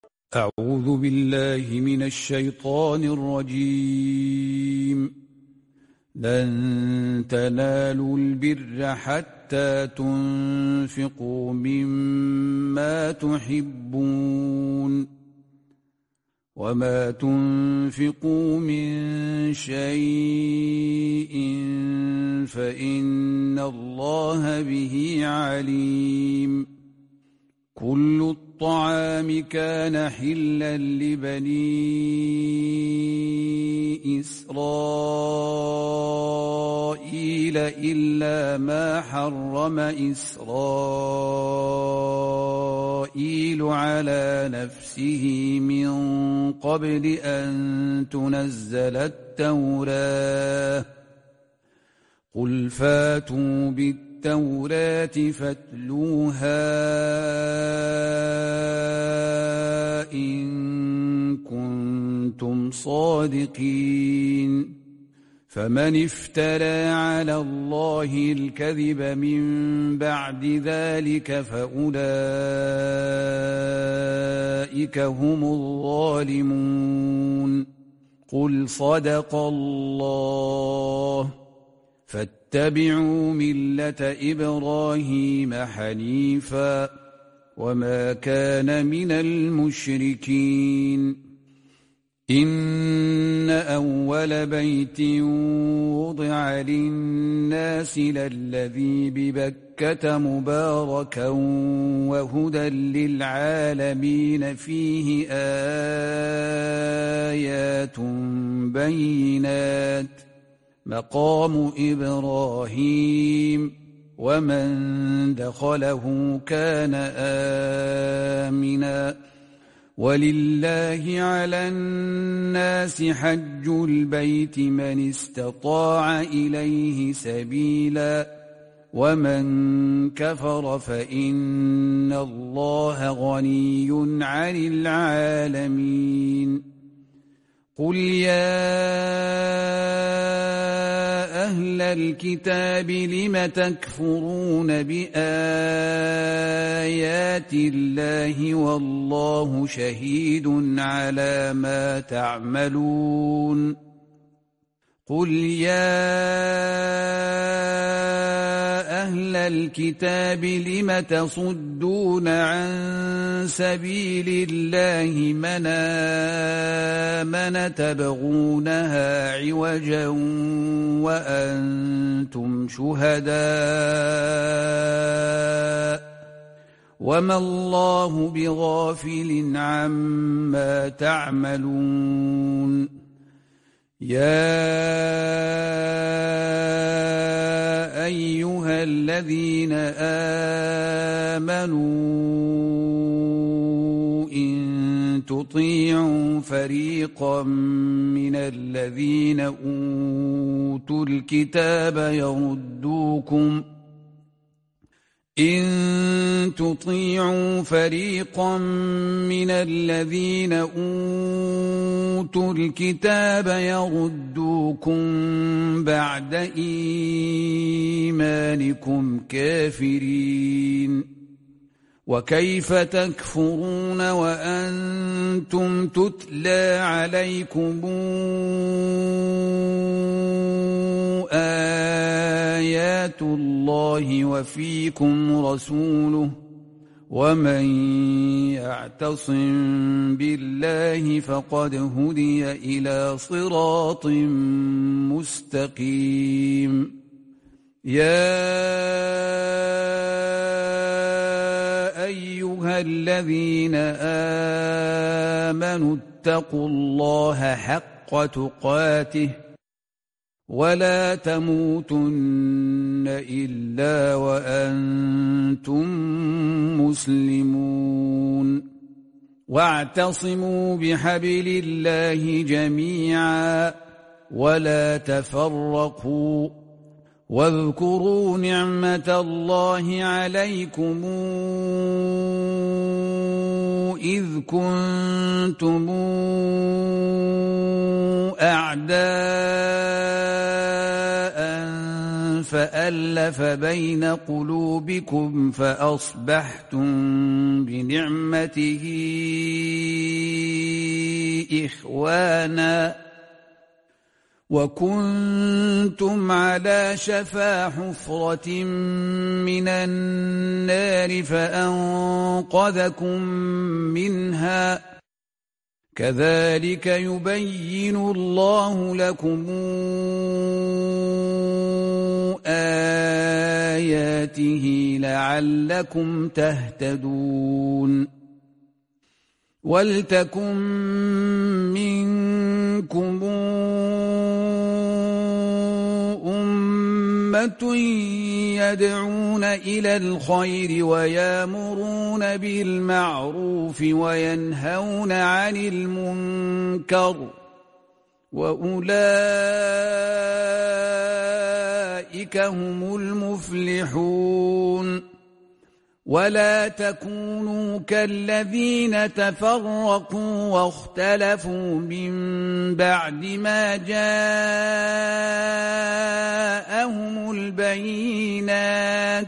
أعوذ بالله من الشيطان الرجيم. لن تنالوا البر حتى تنفقوا مما تحبون وما تنفقوا من شيء فإن الله به عليم. كل الطعام كان حلا لبني إسرائيل إلا ما حرم إسرائيل على نفسه من قبل أن تنزل التوراة. قل فاتوا بالتوراة فاتلوها إن كنتم صادقين. فمن افترى على الله الكذب من بعد ذلك فأولئك هم الظالمون. قل صدق الله. فاتبعوا ملة إبراهيم حنيفا وما كان من المشركين. إن أول بيت وضع للناس للذي ببكة مباركا وهدى للعالمين فيه آيات بينات مقام إبراهيم ومن دخله كان آمنا. ولله على الناس حج البيت من استطاع إليه سبيلا ومن كفر فإن الله غني عن العالمين. قل يا أهل الكتاب لم تكفرون بآيات الله والله شهيد على ما تعملون. قل يا أهل الكتاب لم تصدون عن سبيل الله من آمن تبغونها عوجا وأنتم شهداء وما الله بغافل عما تعملون. يا أيها الذين آمنوا إن تطيعوا فريقا من الذين أوتوا الكتاب يردوكم بعد إيمانكم كافرين. وكيف تكفرون وأنتم تتلى عليكم آيات الله وفيكم رسوله ومن يعتصم بالله فقد هدي إلى صراط مستقيم. يا أيها الذين آمنوا اتقوا الله حق تقاته ولا تموتن إلا وأنتم مسلمون. واعتصموا بحبل الله جميعا ولا تفرقوا واذكروا نعمة الله عليكم إذ كنتم أعداء فألف بين قلوبكم فأصبحتم بنعمته إخوانا وكنتم على شفا حفرة من النار فأنقذكم منها كذلك يبين الله لكم آياته لعلكم تهتدون ولتكن منكم أمة يدعون إلى الخير ويامرون بالمعروف وينهون عن المنكر وأولئك هم المفلحون ولا تكونوا كالذين تفرقوا واختلفوا من بعد ما جاءهم البينات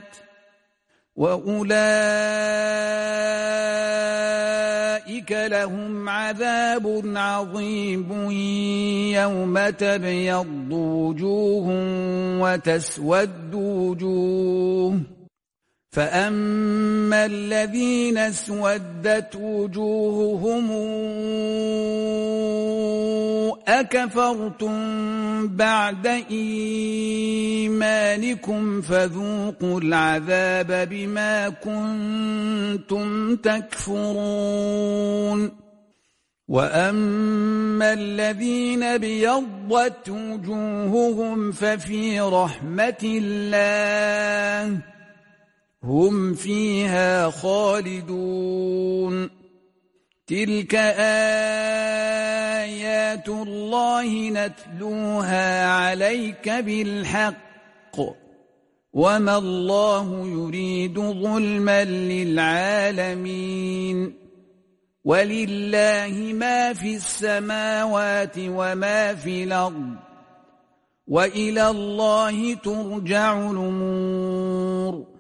وأولئك لهم عذاب عظيم يوم تبيض وجوه وتسود وجوه فأما الذين اسودت وجوههم أكفرتم بعد إيمانكم فذوقوا العذاب بما كنتم تكفرون وأما الذين ابيضت وجوههم ففي رحمة الله هم فيها خالدون تلك آيات الله نتلوها عليك بالحق وما الله يريد ظلما للعالمين ولله ما في السماوات وما في الأرض وإلى الله ترجع الأمور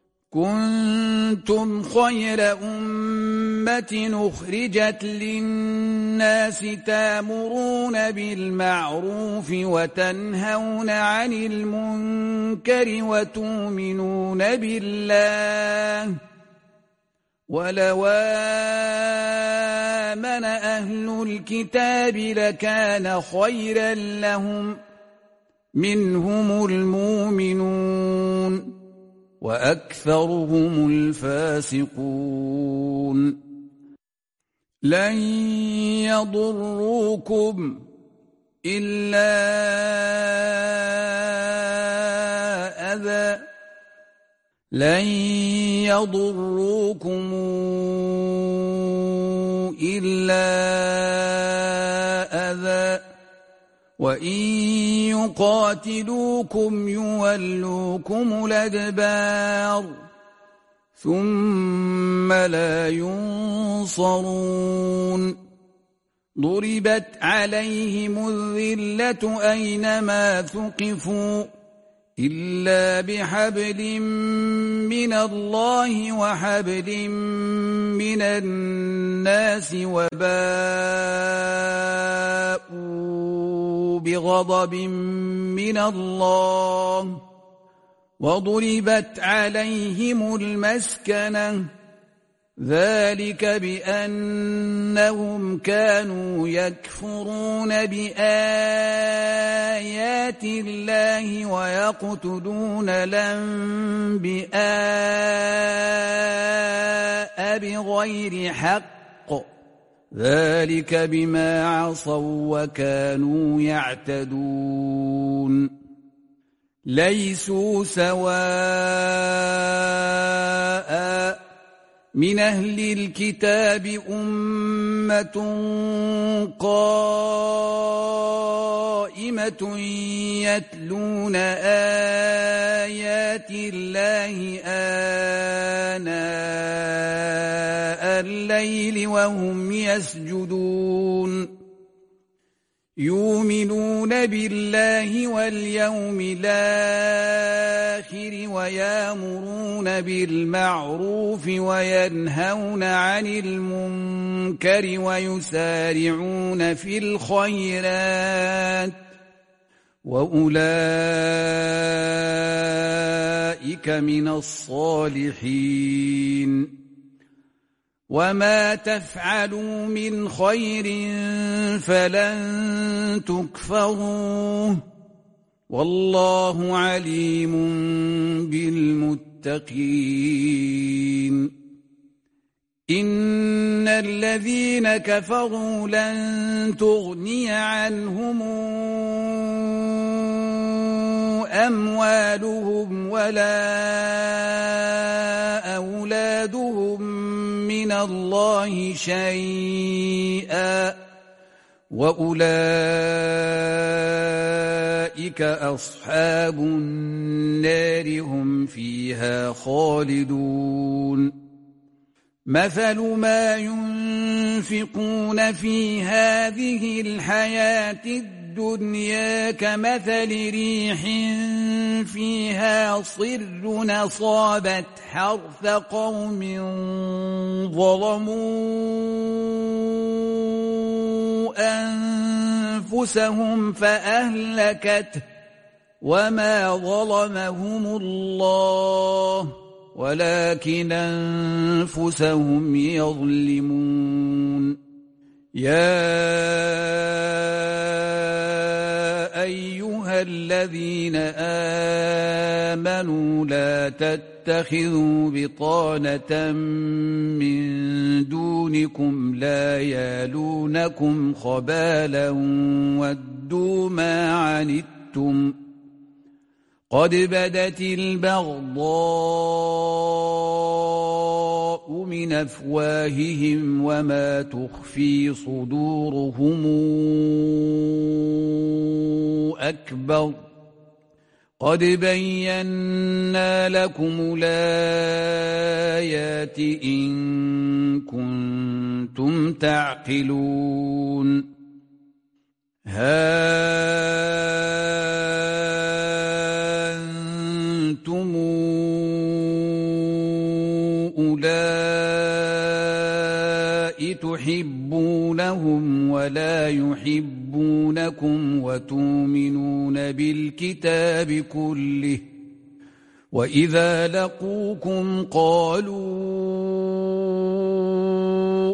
كنتم خير أمة أخرجت للناس تأمرون بالمعروف وتنهون عن المنكر وتؤمنون بالله ولو آمن أهل الكتاب لكان خيرا لهم منهم المؤمنون وأكثرهم الفاسقون لن يضروكم إلا أذى لن يضروكم إلا أذى وإن يقاتلوكم يولوكم الأدبار ثم لا ينصرون ضربت عليهم الذلة أينما ثقفوا إلا بحبل من الله وحبل من الناس وباءوا بغضب من الله وضربت عليهم المسكنة ذلك بأنهم كانوا يكفرون بآيات الله ويقتلون الأنبياء بغير حق ذلك بما عصوا وكانوا يعتدون ليسوا سواء من أهل الكتاب أمة قائمة يتلون آيات الله آناء الليل وهم يسجدون يؤمنون بالله واليوم الآخر ويأمرون بالمعروف وينهون عن المنكر ويسارعون في الخيرات وأولئك من الصالحين وما تفعلوا من خير فلن تكفروه والله عليم بالمتقين إن الذين كفروا لن تغني عنهم أموالهم ولا أولادهم من الله شيئا وأولئك أصحاب النار هم فيها خالدون مثل ما ينفقون في هذه الحياة الدنيا كمثل ريح فيها صر أصابت حرث قوم ظلموا أنفسهم فأهلكته وما ظلمهم الله ولكن أنفسهم يظلمون يا أيها الذين آمنوا لا تتخذوا بطانة من دونكم لا يالونكم خبالا ودوا ما عنتم قد بدت البغضاء من أفواههم وما تخفي صدورهم أكبر قد بينا لكم الآيات إن كنتم تعقلون أنتم أولئك تحبونهم ولا يحبونكم وتؤمنون بالكتاب كله وإذا لقوكم قالوا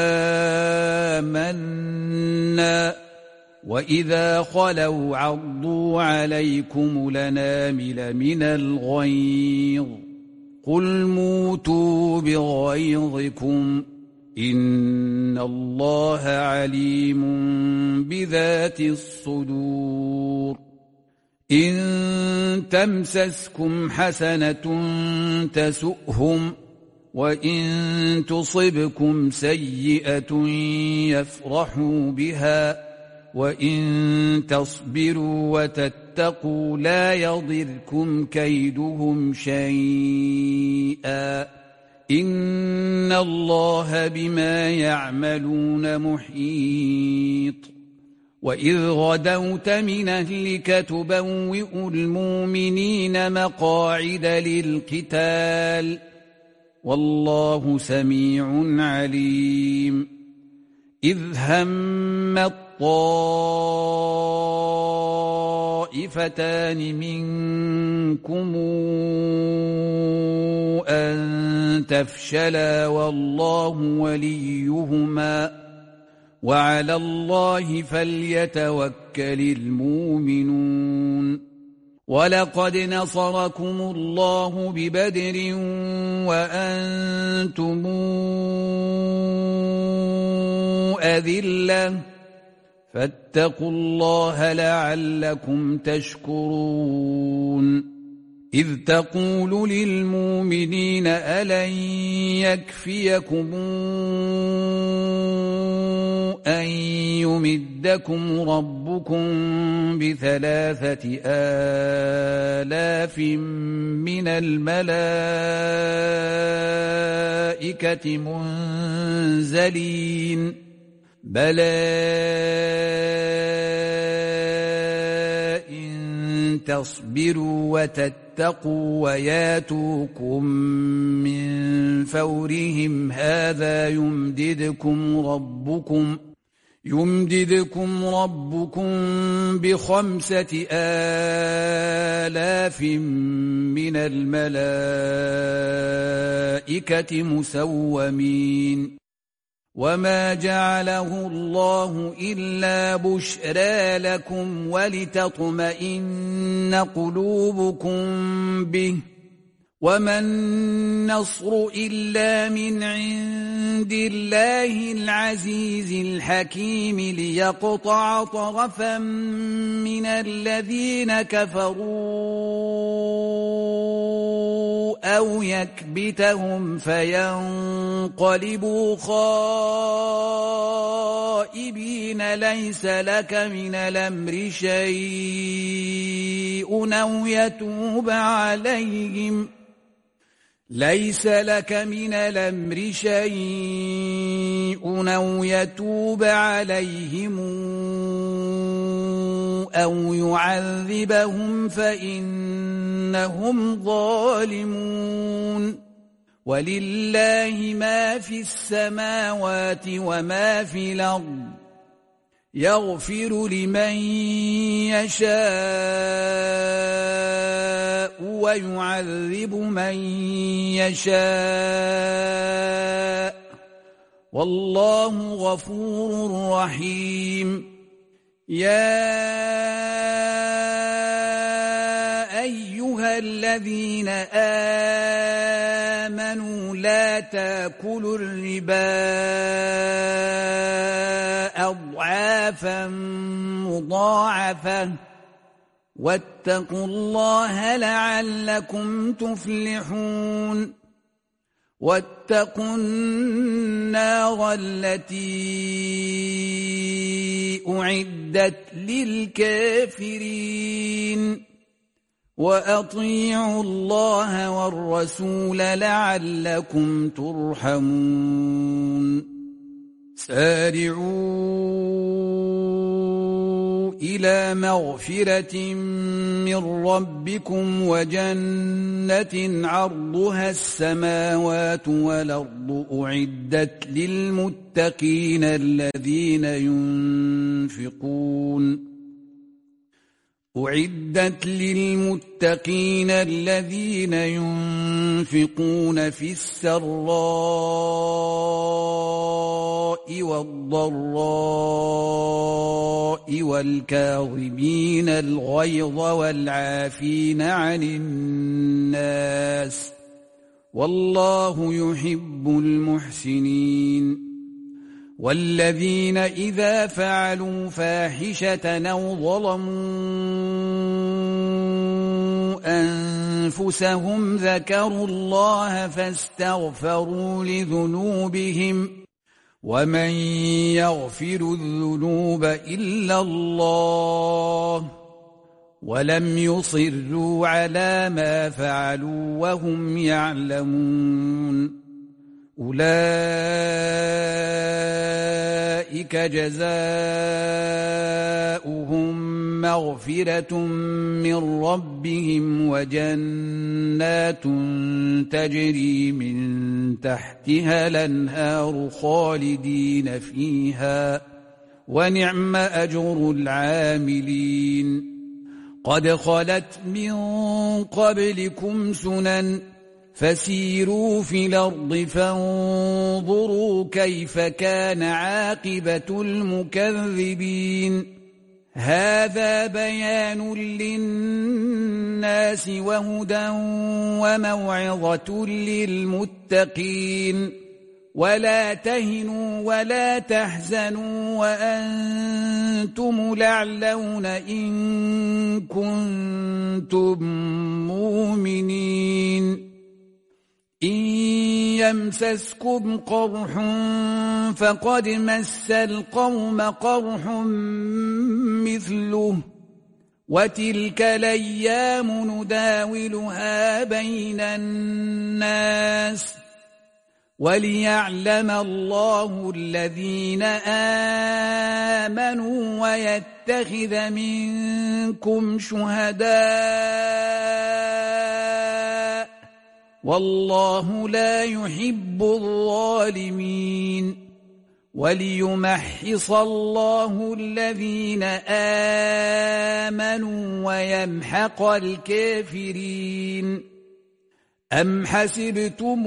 آمنا وإذا خلوا عضوا عليكم الأنامل من الغيظ قل موتوا بغيظكم إن الله عليم بذات الصدور إن تمسسكم حسنة تسؤهم وإن تصبكم سيئة يفرحوا بها وإن تصبروا وتتقوا لا يضركم كيدهم شيئا إن الله بما يعملون محيط وإذ غدوت من أهلك تبوئ المؤمنين مقاعد للقتال والله سميع عليم إذ هم الطائفتان منكم أن تفشلا والله وليهما وعلى الله فليتوكل المؤمنون ولقد نصركم الله ببدر وأنتم أذلة فاتقوا الله لعلكم تشكرون إذ تقول للمؤمنين ألن يكفيكم أن يمدكم ربكم ب3,000 من الملائكة منزلين بلى إن تصبروا وتتقوا وياتوكم من فورهم هذا يمددكم ربكم ب5,000 من الملائكة مسومين وما جعله الله إلا بشرى لكم ولتطمئن قلوبكم به وما النصر إلا من عند الله العزيز الحكيم ليقطع طرفا من الذين كفروا أو يكبتهم فينقلبوا خائبين ليس لك من الأمر شيء أو يتوب عليهم ليس لك من الأمر شيء أو يتوب عليهم أو يعذبهم فإنهم ظالمون ولله ما في السماوات وما في الأرض يغفر لمن يشاء ويعذب من يشاء والله غفور رحيم يا أيها الذين آمنوا لا تأكلوا الربا أضعافا مضاعفة واتقوا الله لعلكم تفلحون واتقوا النار التي أعدت للكافرين وأطيعوا الله والرسول لعلكم ترحمون سارعوا إلى مغفرة من ربكم وجنة عرضها السماوات والأرض أعدت للمتقين الذين ينفقون في السراء والضراء والكاظمين الغيظ والعافين عن الناس والله يحب المحسنين والذين إذا فعلوا فاحشة أو ظلموا أنفسهم ذكروا الله فاستغفروا لذنوبهم ومن يغفر الذنوب إلا الله ولم يصروا على ما فعلوا وهم يعلمون أولئك جزاؤهم مغفرة من ربهم وجنات تجري من تحتها الأنهار خالدين فيها ونعم أجر العاملين قد خلت من قبلكم سنن فسيروا في الأرض فانظروا كيف كان عاقبة المكذبين هذا بيان للناس وهدى وموعظة للمتقين ولا تهنوا ولا تحزنوا وأنتم الأعلون إن كنتم مؤمنين إن يمسسكم قرح فقد مس القوم قرح مثله وتلك الأيام نداولها بين الناس وليعلم الله الذين آمنوا ويتخذ منكم شهداء والله لا يحب الظالمين وليمحص الله الذين آمنوا ويمحق الكافرين أم حسبتم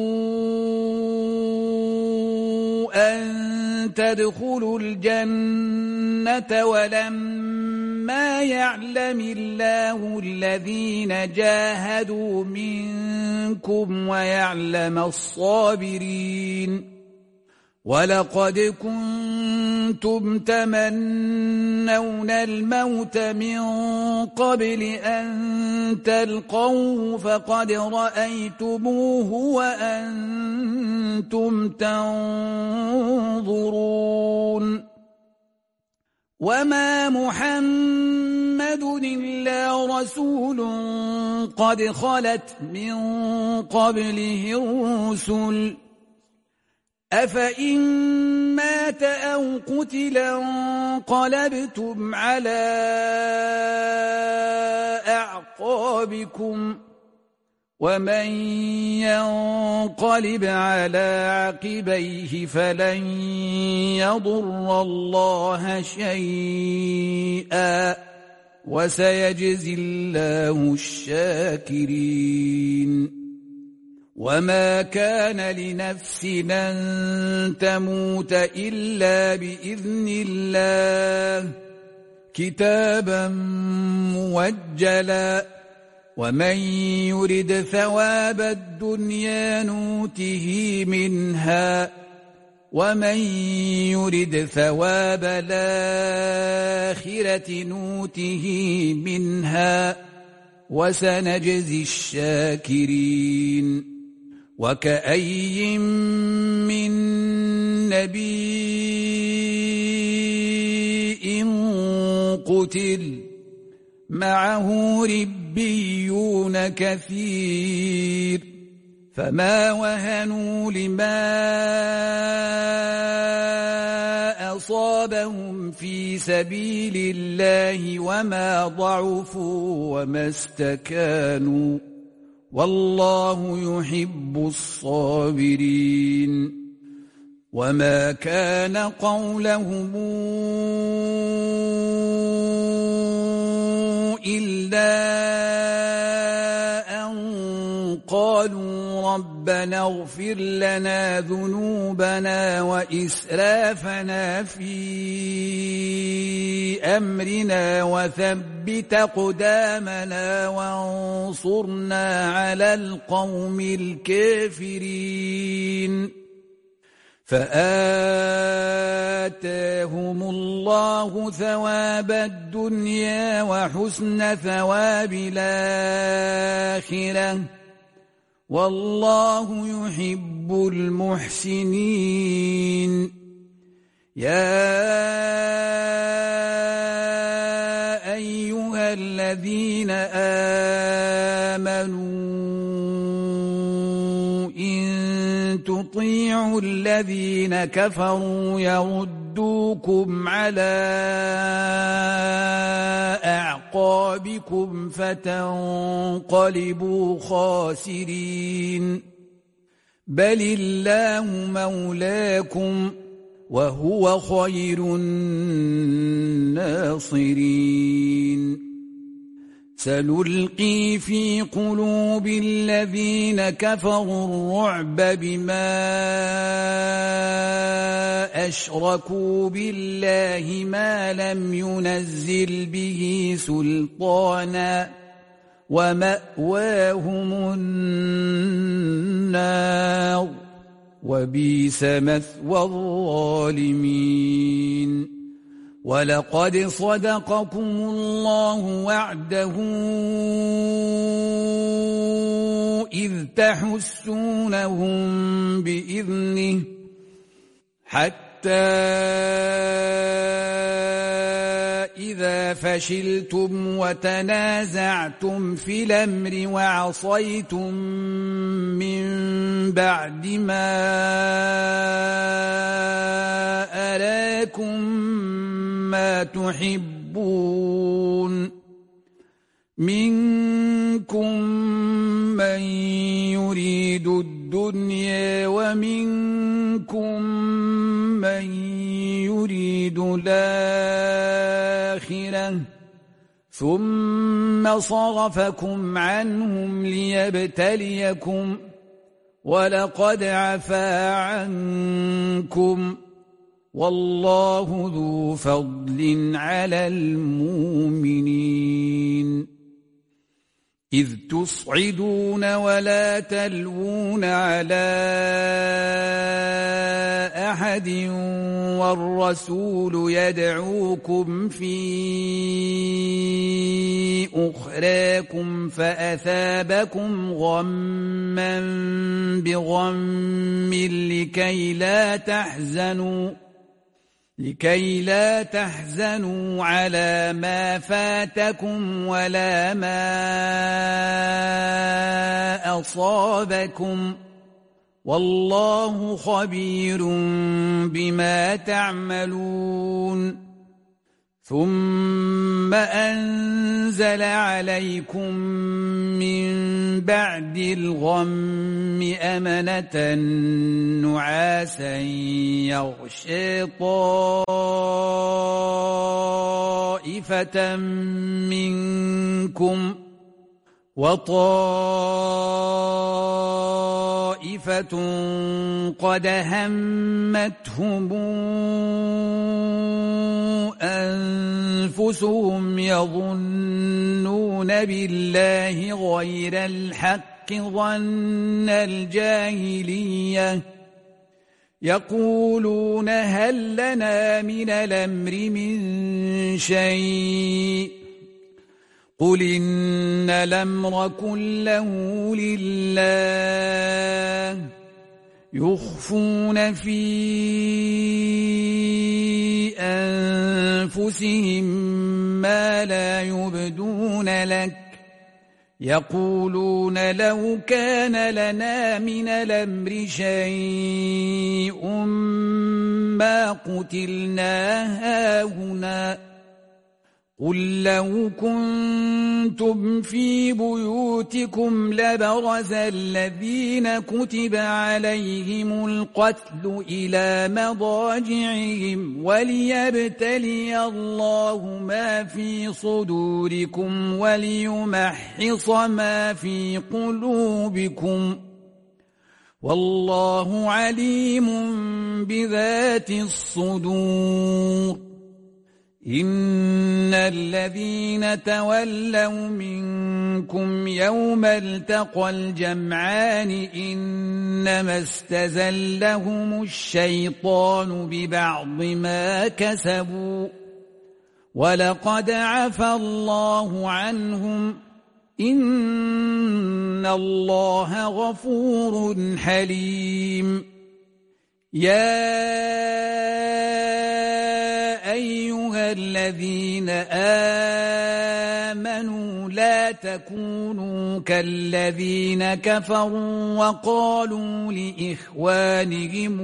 أن تدخلوا الجنة ولما يعلم الله الذين جاهدوا منكم ويعلم الصابرين ولقد كنتم تمنون الموت من قبل أن تلقوه فقد رأيتموه وأنتم تنظرون وما محمد إلا رسول قد خلت من قبله الرسل أفإن مات أو قتلا انقلبتم على أعقابكم ومن ينقلب على عقبيه فلن يضر الله شيئا وسيجزي الله الشاكرين وما كان لنفس أن تموت إلا بإذن الله كتابا موجلا ومن يرد ثواب الدنيا نوته منها ومن يرد ثواب الآخرة نوته منها وسنجزي الشاكرين وكأي من نبي قتل معه ربيون كثير فما وهنوا لما أصابهم في سبيل الله وما ضعفوا وما استكانوا والله يحب الصابرين وما كان قولهم إلا أن قالوا ربنا اغفر لنا ذنوبنا وإسرافنا في أمرنا وثبت أقدامنا وانصرنا على القوم الكافرين فآتاهم الله ثواب الدنيا وحسن ثواب الآخرة والله يحب المحسنين يا أيها الذين آمنوا إن تطيعوا الذين كفروا يردوكم على أعقابكم فتنقلبوا خاسرين بل الله مولاكم وهو خير الناصرين سنلقي في قلوب الذين كفروا الرعب بما أشركوا بالله ما لم ينزل به سلطانا ومأواهم النار وبئس مثوى الظالمين ولقد صدقكم الله وعده إذ تحسونهم بإذنه حتى إذا إذا فشلتم وتنازعتم في الأمر وعصيتم من بعد ما أراكم ما تحبون منكم من يريد الدنيا ومنكم من يريد الآخرة ثم صرفكم عنهم ليبتليكم ولقد عفا عنكم والله ذو فضل على المؤمنين إذ تصعدون ولا تلوون على أحد والرسول يدعوكم في أخراكم فأثابكم غما بغم لكي لا تحزنوا على ما فاتكم ولا ما أصابكم والله خبير بما تعملون ثم أنزل عليكم من بعد الغم أمنة نعاسا يغشي طائفة منكم وطائفة قد همتهم أنفسهم يظنون بالله غير الحق ظن الجاهلية يقولون هل لنا من الأمر من شيء قل إن الأمر كله لله يخفون في أنفسهم ما لا يبدون لك يقولون لو كان لنا من الأمر شيء ما قتلنا هاهنا قل لو كنتم في بيوتكم لبرز الذين كتب عليهم القتل إلى مضاجعهم وليبتلي الله ما في صدوركم وليمحص ما في قلوبكم والله عليم بذات الصدور إن الذين تولوا منكم يوم التقى الجمعان إنما استزلهم الشيطان ببعض ما كسبوا ولقد عفا الله عنهم إن الله غفور حليم يا أيها الذين آمنوا لا تكونوا كالذين كفروا وقالوا لإخوانهم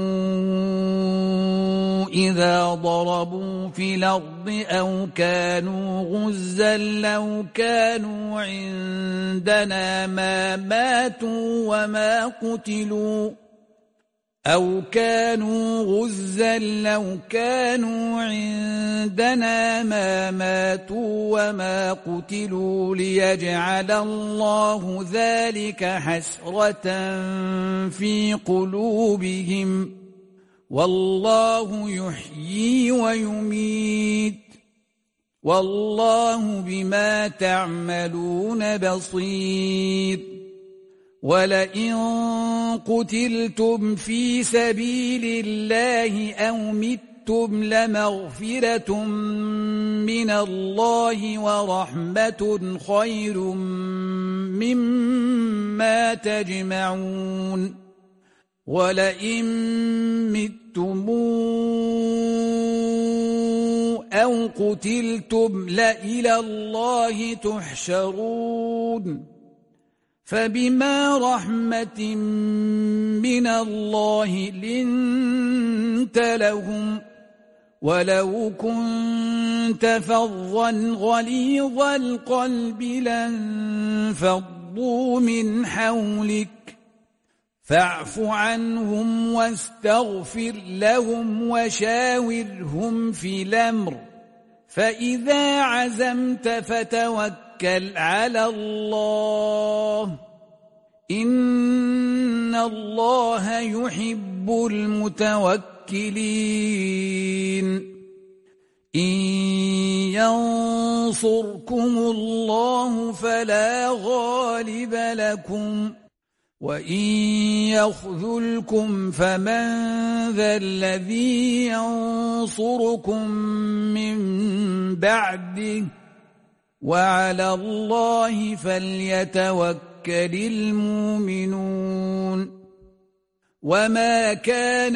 إذا ضربوا في الأرض أو كانوا غزا لو كانوا عندنا ما ماتوا وما قتلوا أو كانوا غزا لو كانوا عندنا ما ماتوا وما قتلوا ليجعل الله ذلك حسرة في قلوبهم والله يحيي ويميت والله بما تعملون بصير ولئن قتلتم في سبيل الله أو متم لمغفرة من الله ورحمة خير مما تجمعون ولئن متم أو قتلتم لإلى الله تحشرون فبما رحمة من الله لنت لهم ولو كنت فظا غليظ القلب لانفضوا من حولك فاعف عنهم واستغفر لهم وشاورهم في الأمر فإذا عزمت فتوكل على الله إن الله يحب المتوكلين إن ينصركم الله فلا غالب لكم وإن يخذلكم فمن ذا الذي ينصركم من بعده وعلى الله فليتوكل المؤمنون وما كان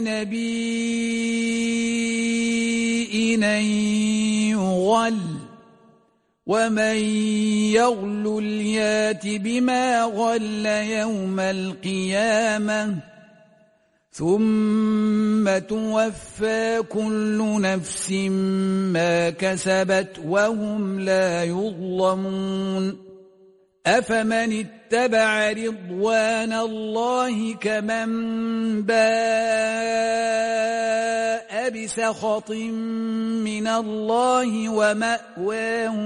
لنبي أن يغل ومن يغل يات بما غل يوم القيامة ثم توفى كل نفس ما كسبت وهم لا يظلمون أفمن اتبع رضوان الله كمن باء بسخط من الله ومأواه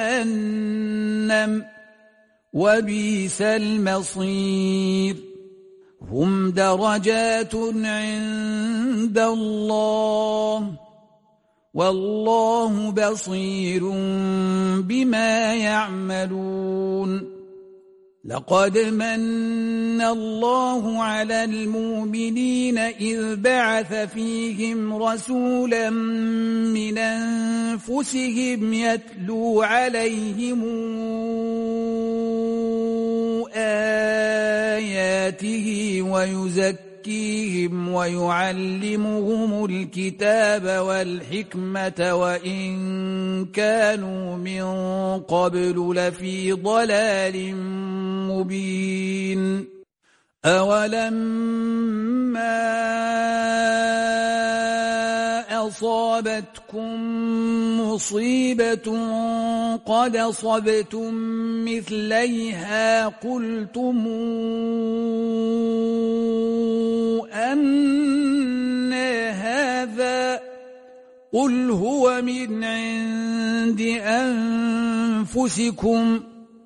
جهنم وبئس المصير هم درجات عند الله والله بصير بما يعملون لقد من الله على المؤمنين إذ بعث فيهم رسولا من أنفسهم يتلو عليهم آياته ويزكيهم ويعلمهم الكتاب والحكمة وإن كانوا من قبل لفي ضلال مبين أولما أصابتكم مصيبة قد أصبتم مثليها قلتم أن هذا قل هو من عند أنفسكم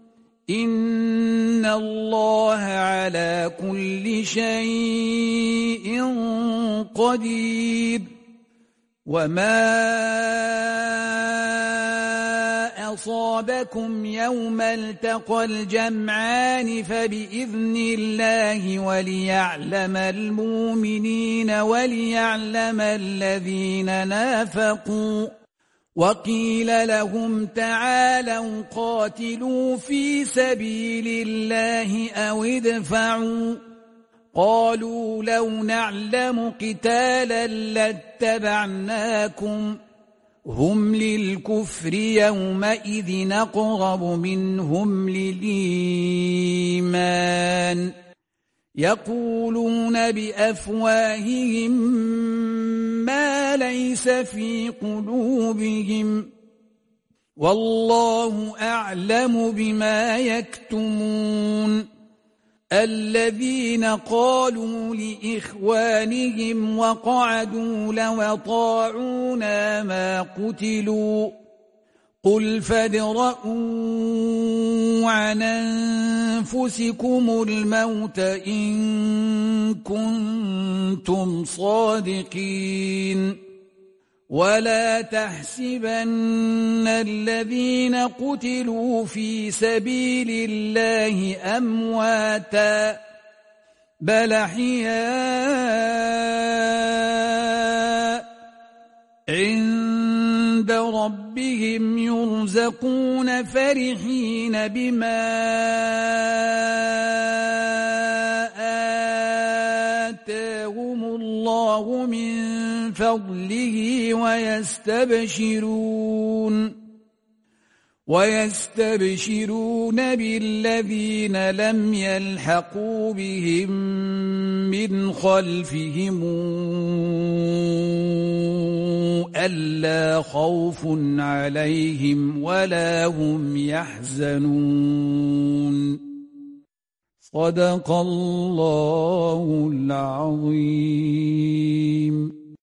إن الله على كل شيء قدير وما أصابكم يوم التقى الجمعان فبإذن الله وليعلم المؤمنين وليعلم الذين نافقوا وقيل لهم تعالوا قاتلوا في سبيل الله أو ادفعوا قالوا لو نعلم قتالا لاتبعناكم هم للكفر يومئذ أقرب منهم للإيمان يقولون بأفواههم ما ليس في قلوبهم والله أعلم بما يكتمون الذين قالوا لإخوانهم وقعدوا لو أطاعونا ما قتلوا قل فادرءوا عن أنفسكم الموت إن كنتم صادقين ولا تحسبن الذين قتلوا في سبيل الله أمواتا بل أحياء عند ربهم يرزقون فرحين بما آتاهم الله من فضله ويستبشرون بالذين لم يلحقوا بهم من خلفهم ألا خوف عليهم ولا هم يحزنون. صدق الله العظيم.